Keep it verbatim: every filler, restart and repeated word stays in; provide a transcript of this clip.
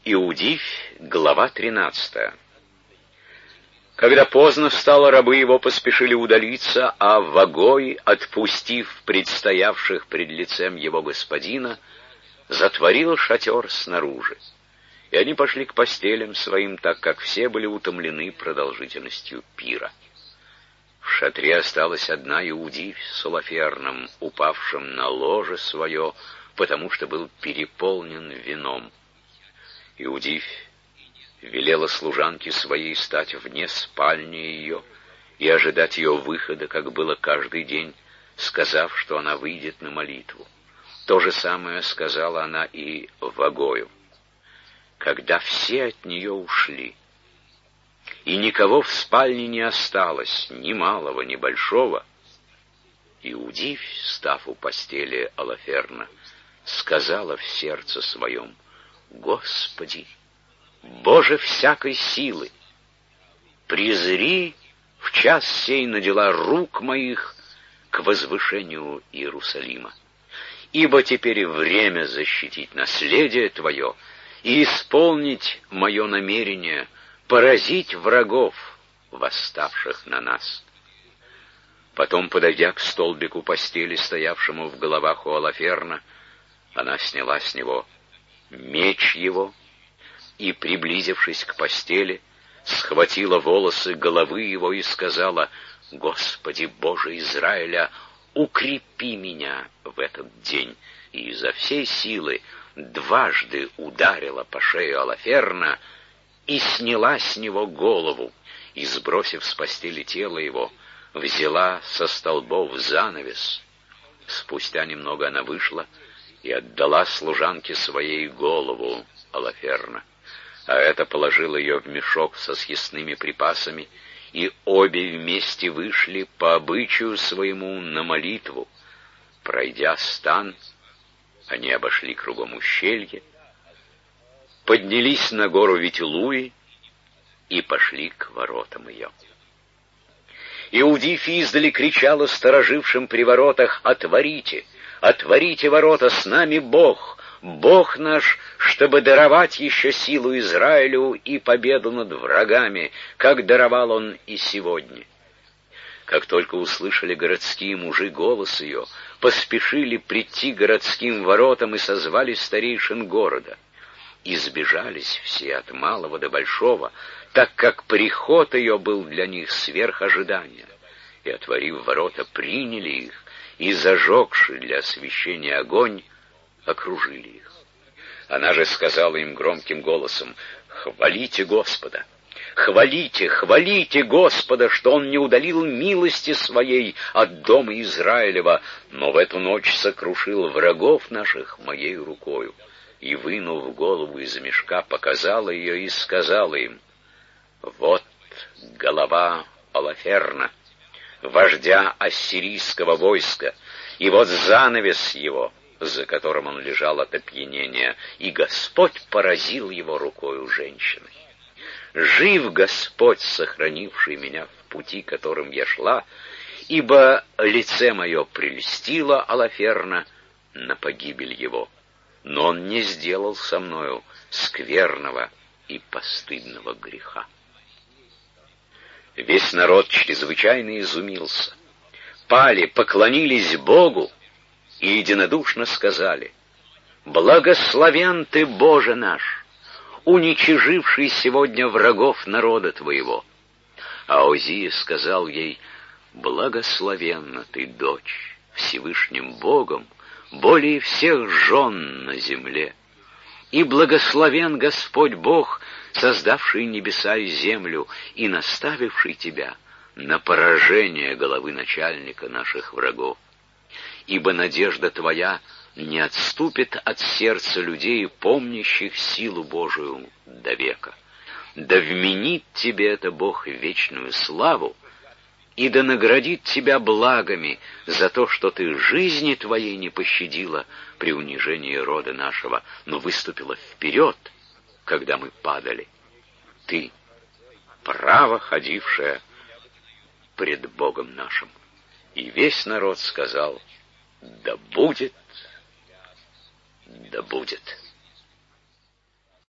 Иудивь, глава тринадцатая. Когда поздно встало, рабы его поспешили удалиться, а Вагой, отпустив предстоявших пред лицем его господина, затворил шатер снаружи. И они пошли к постелям своим, так как все были утомлены продолжительностью пира. В шатре осталась одна Иудивь с Олаферном, упавшим на ложе свое, потому что был переполнен вином. Иудивь велела служанке своей стать вне спальни ее и ожидать ее выхода, как было каждый день, сказав, что она выйдет на молитву. То же самое сказала она и Вагою. Когда все от нее ушли, и никого в спальне не осталось, ни малого, ни большого, Иудивь, став у постели Олаферна, сказала в сердце своем: «Господи, Боже всякой силы, презри в час сей на дела рук моих к возвышению Иерусалима. Ибо теперь время защитить наследие Твое и исполнить мое намерение поразить врагов, восставших на нас». Потом, подойдя к столбику постели, стоявшему в головах у Олаферна, она сняла с него меч его и, приблизившись к постели, схватила волосы головы его и сказала: «Господи Боже Израиля, укрепи меня в этот день», и изо всей силы дважды ударила по шее Олаферна и сняла с него голову, и, сбросив с постели тело его, взяла со столбов занавес. Спустя немного она вышла и отдала служанке своей голову Олаферна, а это положила ее в мешок со съестными припасами, и обе вместе вышли по обычаю своему на молитву. Пройдя стан, они обошли кругом ущелье, поднялись на гору Витилуи и пошли к воротам ее. Иудивь издали кричала сторожившим при воротах: «Отворите! Отворите ворота, с нами Бог! Бог наш, чтобы даровать еще силу Израилю и победу над врагами, как даровал он и сегодня». Как только услышали городские мужи голос ее, поспешили прийти к городским воротам и созвали старейшин города. И сбежались все от малого до большого, так как приход ее был для них сверх ожидания. И, отворив ворота, приняли их, и, зажегши для освещения огонь, окружили их. Она же сказала им громким голосом: «Хвалите Господа! Хвалите, хвалите Господа, что Он не удалил милости Своей от дома Израилева, но в эту ночь сокрушил врагов наших моей рукою». И, вынув голову из мешка, показала ее и сказала им: «Вот голова Олаферна, вождя ассирийского войска, и вот занавес его, за которым он лежал от опьянения, и Господь поразил его рукою женщины. Жив Господь, сохранивший меня в пути, которым я шла, ибо лице мое прельстило Олаферна на погибель его, но он не сделал со мною скверного и постыдного греха». Весь народ чрезвычайно изумился, пали, поклонились Богу и единодушно сказали: «Благословен Ты, Боже наш, уничиживший сегодня врагов народа Твоего». А Озия сказал ей: «Благословенна Ты, дочь, Всевышним Богом, более всех жен на земле, и благословен Господь Бог, создавший небеса и землю и наставивший тебя на поражение головы начальника наших врагов. Ибо надежда твоя не отступит от сердца людей, помнящих силу Божию до века. Да вменит тебе это Бог вечную славу, и да наградит тебя благами за то, что ты жизни твоей не пощадила при унижении рода нашего, но выступила вперед, когда мы падали. Ты, право ходившая пред Богом нашим». И весь народ сказал: «Да будет, да будет».